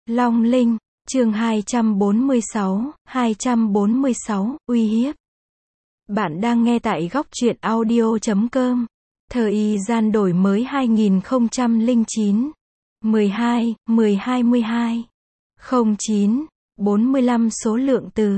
Long Linh, chương 246, uy hiếp. Bạn đang nghe tại góc truyện audio.com. Thời gian đổi mới 2009. 12, 12, 09, 45 số lượng từ.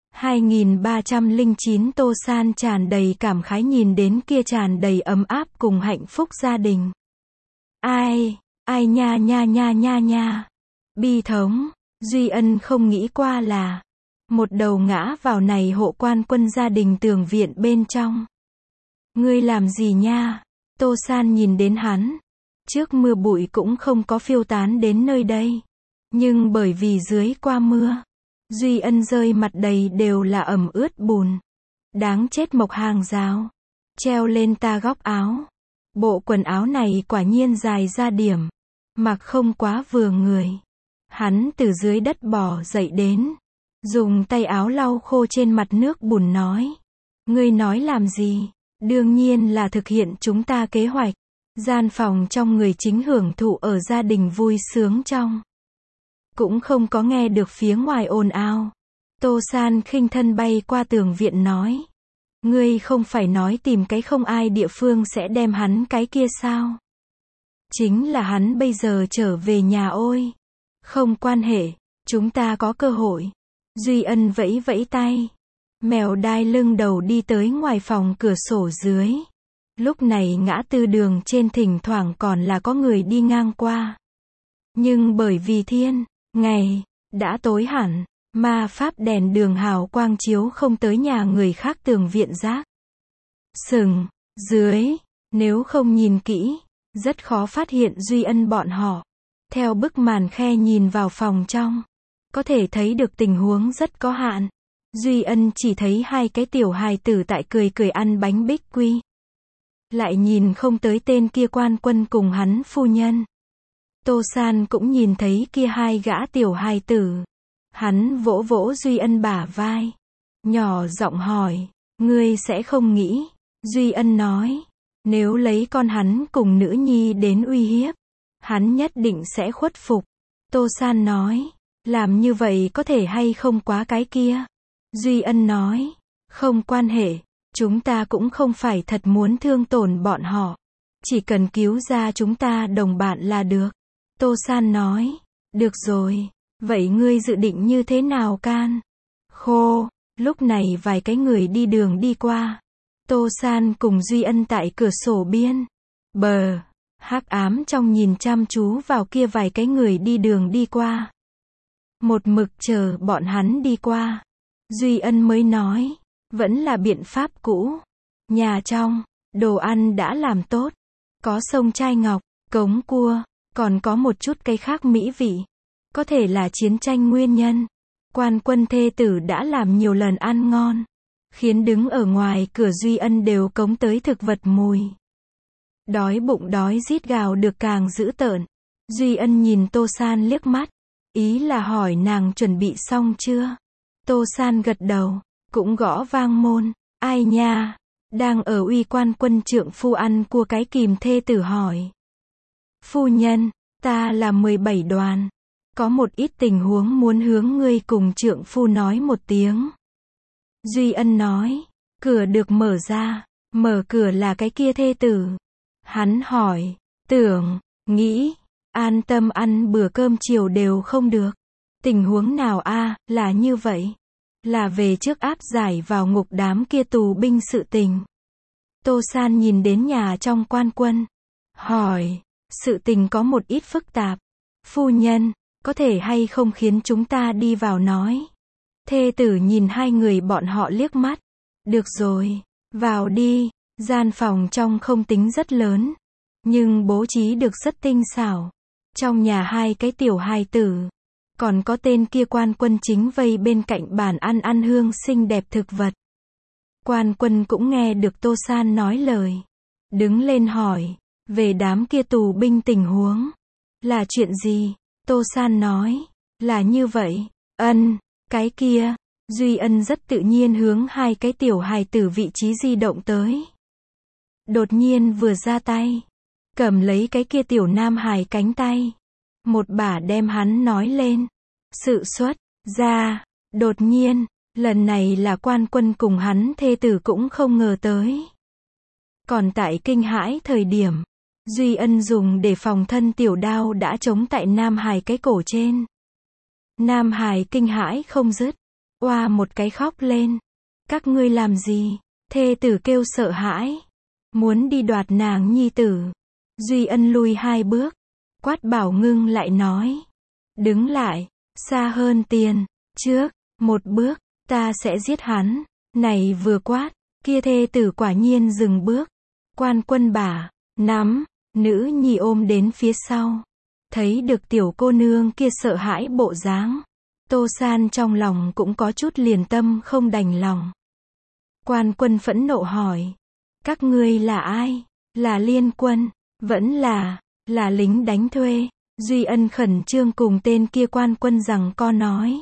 2309 Tô San tràn đầy cảm khái nhìn đến kia tràn đầy ấm áp cùng hạnh phúc gia đình. Ai nha. Bi thống, Duy Ân không nghĩ qua là một đầu ngã vào này hộ quan quân gia đình tường viện bên trong. Ngươi làm gì nha? Tô San nhìn đến hắn. Trước mưa bụi cũng không có phiêu tán đến nơi đây. Nhưng bởi vì dưới qua mưa, Duy Ân rơi mặt đầy đều là ẩm ướt bùn. Đáng chết mộc hàng rào. Treo lên ta góc áo. Bộ quần áo này quả nhiên dài ra điểm. Mặc không quá vừa người. Hắn từ dưới đất bò dậy đến. Dùng tay áo lau khô trên mặt nước bùn nói. Ngươi nói làm gì? Đương nhiên là thực hiện chúng ta kế hoạch. Gian phòng trong người chính hưởng thụ ở gia đình vui sướng trong. Cũng không có nghe được phía ngoài ồn ào. Tô San khinh thân bay qua tường viện nói. Ngươi không phải nói tìm cái không ai địa phương sẽ đem hắn cái kia sao? Chính là hắn bây giờ trở về nhà ôi. Không quan hệ, chúng ta có cơ hội. Duy Ân vẫy vẫy tay. Mèo đai lưng đầu đi tới ngoài phòng cửa sổ dưới. Lúc này ngã tư đường trên thỉnh thoảng còn là có người đi ngang qua. Nhưng bởi vì ngày đã tối hẳn, ma pháp đèn đường hào quang chiếu không tới nhà người khác tường viện rác. Dưới, nếu không nhìn kỹ, rất khó phát hiện Duy Ân bọn họ. Theo bức màn khe nhìn vào phòng trong, có thể thấy được tình huống rất có hạn. Duy Ân chỉ thấy hai cái tiểu hài tử tại cười ăn bánh bích quy. Lại nhìn không tới tên kia quan quân cùng hắn phu nhân. Tô San cũng nhìn thấy kia hai gã tiểu hài tử. Hắn vỗ vỗ Duy Ân bả vai. Nhỏ giọng hỏi, ngươi sẽ không nghĩ. Duy Ân nói, nếu lấy con hắn cùng nữ nhi đến uy hiếp, hắn nhất định sẽ khuất phục. Tô San nói, làm như vậy có thể hay không quá cái kia. Duy Ân nói, không quan hệ, chúng ta cũng không phải thật muốn thương tổn bọn họ. Chỉ cần cứu ra chúng ta đồng bạn là được. Tô San nói, được rồi, vậy ngươi dự định như thế nào can? Lúc này vài cái người đi đường đi qua. Tô San cùng Duy Ân tại cửa sổ biên. Hắc ám trong nhìn chăm chú vào kia vài cái người đi đường đi qua. Một mực chờ bọn hắn đi qua. Duy Ân mới nói, vẫn là biện pháp cũ. Nhà trong, đồ ăn đã làm tốt. Có sông chai ngọc, cống cua, còn có một chút cái khác mỹ vị. Có thể là chiến tranh nguyên nhân. Quan quân thê tử đã làm nhiều lần ăn ngon. Khiến đứng ở ngoài cửa Duy Ân đều cống tới thực vật mùi. Đói bụng đói rít gào được càng dữ tợn. Duy Ân nhìn Tô San liếc mắt. Ý là hỏi nàng chuẩn bị xong chưa? Tô San gật đầu. Cũng gõ vang môn. Ai nha? Đang ở uy quan quân trượng phu ăn cua cái kìm thê tử hỏi. Phu nhân, ta là 17 đoàn. Có một ít tình huống muốn hướng ngươi cùng trượng phu nói một tiếng. Duy Ân nói. Cửa được mở ra. Mở cửa là cái kia thê tử. Hắn hỏi. Nghĩ. An tâm ăn bữa cơm chiều đều không được. Tình huống nào là như vậy. Là về trước áp giải vào ngục đám kia tù binh sự tình. Tô San nhìn đến nhà trong quan quân. Hỏi. Sự tình có một ít phức tạp. Phu nhân, có thể hay không khiến chúng ta đi vào nói. Thê tử nhìn hai người bọn họ liếc mắt. Được rồi, vào đi. Gian phòng trong không tính rất lớn. Nhưng bố trí được rất tinh xảo. Trong nhà hai cái tiểu hài tử. Còn có tên kia quan quân chính vây bên cạnh bàn ăn hương xinh đẹp thực vật. Quan quân cũng nghe được Tô San nói lời. Đứng lên hỏi. Về đám kia tù binh tình huống. Là chuyện gì? Tô San nói. Là như vậy. Cái kia. Duy Ân rất tự nhiên hướng hai cái tiểu hài tử vị trí di động tới. Đột nhiên vừa ra tay. Cầm lấy cái kia tiểu nam hài cánh tay. một bả đem hắn nói lên. Sự xuất ra, đột nhiên, lần này là Quan Quân cùng hắn thê tử cũng không ngờ tới. Còn tại kinh hãi thời điểm, Duy Ân dùng để phòng thân tiểu đao đã chống tại Nam Hải cái cổ trên. Nam Hải kinh hãi không dứt, oa một cái khóc lên. Các ngươi làm gì? Thê tử kêu sợ hãi, muốn đi đoạt nàng nhi tử. Duy Ân lùi 2 bước, quát bảo ngưng lại nói. Đứng lại, xa hơn tiền, trước, 1 bước, ta sẽ giết hắn. Này vừa quát, kia thê tử quả nhiên dừng bước. Quan Quân bả, nắm, nữ nhi ôm đến phía sau. Thấy được tiểu cô nương kia sợ hãi bộ dáng. Tô San trong lòng cũng có chút liền tâm không đành lòng. Quan Quân phẫn nộ hỏi. Các ngươi là ai? Là liên quân, vẫn là lính đánh thuê. Duy Ân khẩn trương cùng tên kia Quan Quân rằng co nói.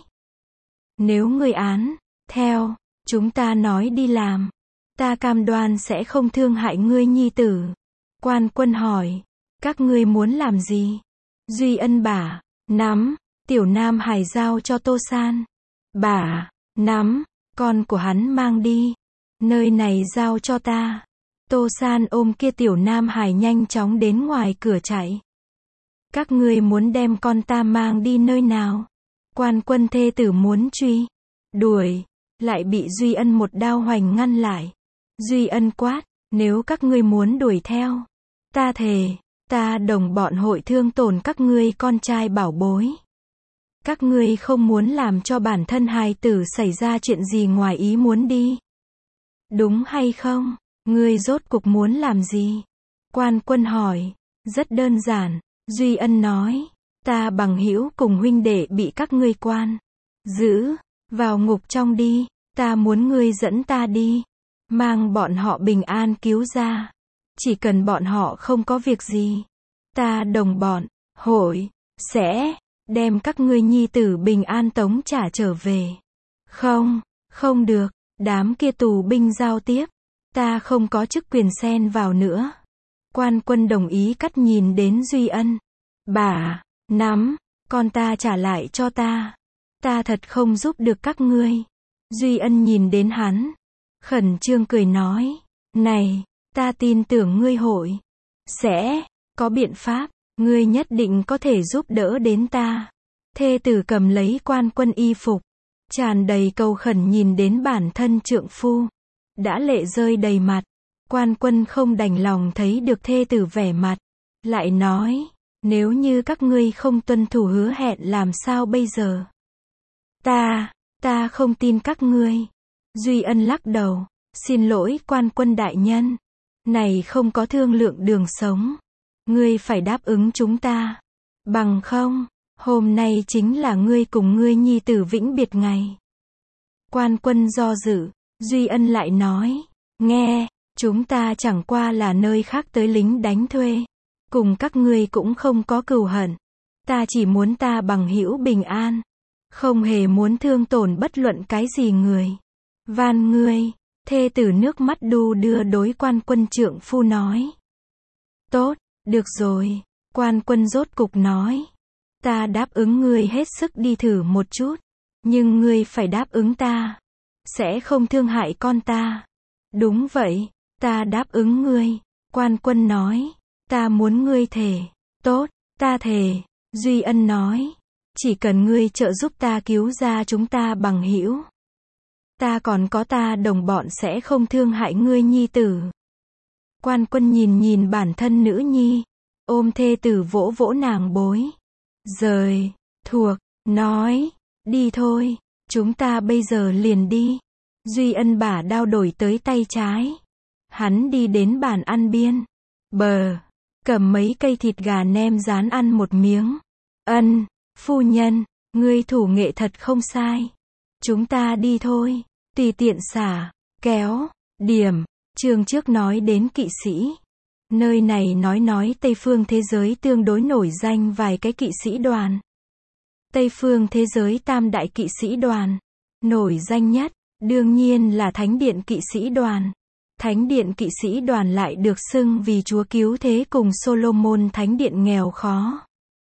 Nếu ngươi án, theo, chúng ta nói đi làm. Ta cam đoan sẽ không thương hại ngươi nhi tử. Quan Quân hỏi. Các ngươi muốn làm gì? Duy Ân bả, nắm, tiểu Nam Hải giao cho Tô San. Bả, nắm, con của hắn mang đi. Nơi này giao cho ta. Tô San ôm kia tiểu Nam Hải nhanh chóng đến ngoài cửa chạy. Các ngươi muốn đem con ta mang đi nơi nào? Quan Quân thê tử muốn truy đuổi, lại bị Duy Ân một đao hoành ngăn lại. Duy Ân quát, nếu các ngươi muốn đuổi theo, ta thề, ta đồng bọn hội thương tổn các ngươi con trai bảo bối. Các ngươi không muốn làm cho bản thân hài tử xảy ra chuyện gì ngoài ý muốn đi. Đúng hay không? Ngươi rốt cục muốn làm gì? Quan Quân hỏi. Rất đơn giản, Duy Ân nói. Ta bằng hữu cùng huynh đệ bị các ngươi quan giữ vào ngục trong đi. Ta muốn ngươi dẫn ta đi, mang bọn họ bình an cứu ra. Chỉ cần bọn họ không có việc gì, ta đồng bọn hội sẽ đem các ngươi nhi tử bình an tống trả trở về. Không, không được. Đám kia tù binh giao tiếp, ta không có chức quyền xen vào nữa. Quan Quân đồng ý cắt nhìn đến Duy Ân. Bả, nắm, con ta trả lại cho ta. Ta thật không giúp được các ngươi. Duy Ân nhìn đến hắn, khẩn trương cười nói. Này, ta tin tưởng ngươi hội sẽ có biện pháp, ngươi nhất định có thể giúp đỡ đến ta. Thê tử cầm lấy Quan Quân y phục, tràn đầy cầu khẩn nhìn đến bản thân trượng phu, đã lệ rơi đầy mặt. Quan Quân không đành lòng thấy được thê tử vẻ mặt, lại nói, nếu như các ngươi không tuân thủ hứa hẹn làm sao bây giờ? Ta không tin các ngươi. Duy Ân lắc đầu, xin lỗi Quan Quân đại nhân, này không có thương lượng đường sống. Ngươi phải đáp ứng chúng ta, bằng không, hôm nay chính là ngươi cùng ngươi nhi tử vĩnh biệt ngày. Quan Quân do dự, Duy Ân lại nói, nghe, chúng ta chẳng qua là nơi khác tới lính đánh thuê, cùng các ngươi cũng không có cừu hận. Ta chỉ muốn ta bằng hữu bình an, không hề muốn thương tổn bất luận cái gì người. Van ngươi. Thê tử nước mắt đu đưa đối Quan Quân trượng phu nói. Tốt, được rồi. Quan Quân rốt cục nói. Ta đáp ứng ngươi hết sức đi thử một chút, nhưng ngươi phải đáp ứng ta sẽ không thương hại con ta. Đúng vậy, ta đáp ứng ngươi. Quan Quân nói. Ta muốn ngươi thề. Tốt, ta thề. Duy Ân nói. Chỉ cần ngươi trợ giúp ta cứu ra chúng ta bằng hữu, ta còn có ta đồng bọn sẽ không thương hại ngươi nhi tử. Quan Quân nhìn bản thân nữ nhi, ôm thê tử vỗ vỗ nàng bối. Rời, thuộc, nói, đi thôi, chúng ta bây giờ liền đi. Duy Ân bả đao đổi tới tay trái. Hắn đi đến bàn ăn biên. Cầm mấy cây thịt gà nem rán ăn một miếng. Ân, phu nhân, ngươi thủ nghệ thật không sai. Chúng ta đi thôi. Tùy tiện xả, kéo, điểm. Chương trước nói đến kỵ sĩ. Nơi này nói Tây phương thế giới tương đối nổi danh vài cái kỵ sĩ đoàn. Tây phương thế giới tam đại kỵ sĩ đoàn. Nổi danh nhất, đương nhiên là Thánh điện kỵ sĩ đoàn. Thánh điện kỵ sĩ đoàn lại được xưng vì Chúa cứu thế cùng Solomon Thánh điện nghèo khó.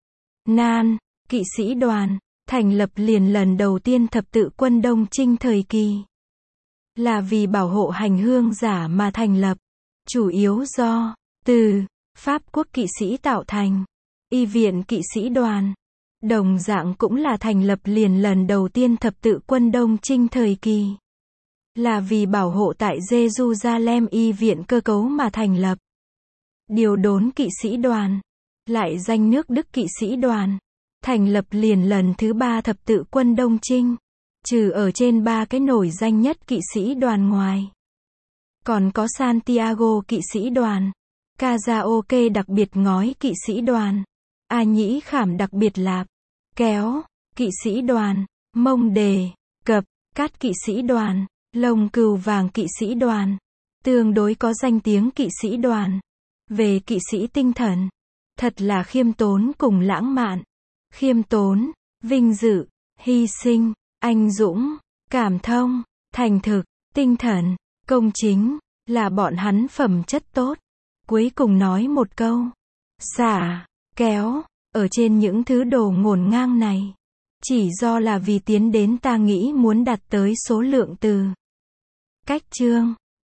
Nan, kỵ sĩ đoàn, thành lập liền lần đầu tiên thập tự quân Đông Trinh thời kỳ. Là vì bảo hộ hành hương giả mà thành lập. Chủ yếu do, từ, Pháp quốc kỵ sĩ tạo thành. Y viện kỵ sĩ đoàn. Đồng dạng cũng là thành lập liền lần đầu tiên thập tự quân Đông Trinh thời kỳ. Là vì bảo hộ tại Jerusalem y viện cơ cấu mà thành lập. Điều đốn kỵ sĩ đoàn. Lại danh nước Đức kỵ sĩ đoàn. Thành lập liền lần thứ 3 thập tự quân Đông Trinh. Trừ ở trên 3 cái nổi danh nhất kỵ sĩ đoàn ngoài. Còn có Santiago kỵ sĩ đoàn. Kazaoke đặc biệt ngói kỵ sĩ đoàn. A Nhĩ Khảm đặc biệt lạp. Kéo, kỵ sĩ đoàn. Mông Đề, Cập, Cát kỵ sĩ đoàn. Lông Cừu Vàng kỵ sĩ đoàn. Tương đối có danh tiếng kỵ sĩ đoàn. Về kỵ sĩ tinh thần. Thật là khiêm tốn cùng lãng mạn. Khiêm tốn, vinh dự, hy sinh, anh dũng, cảm thông, thành thực, tinh thần, công chính, là bọn hắn phẩm chất tốt. Cuối cùng nói một câu. Xả, kéo, ở trên những thứ đồ ngổn ngang này. Chỉ do là vì tiến đến ta nghĩ muốn đạt tới số lượng từ. Cách chương.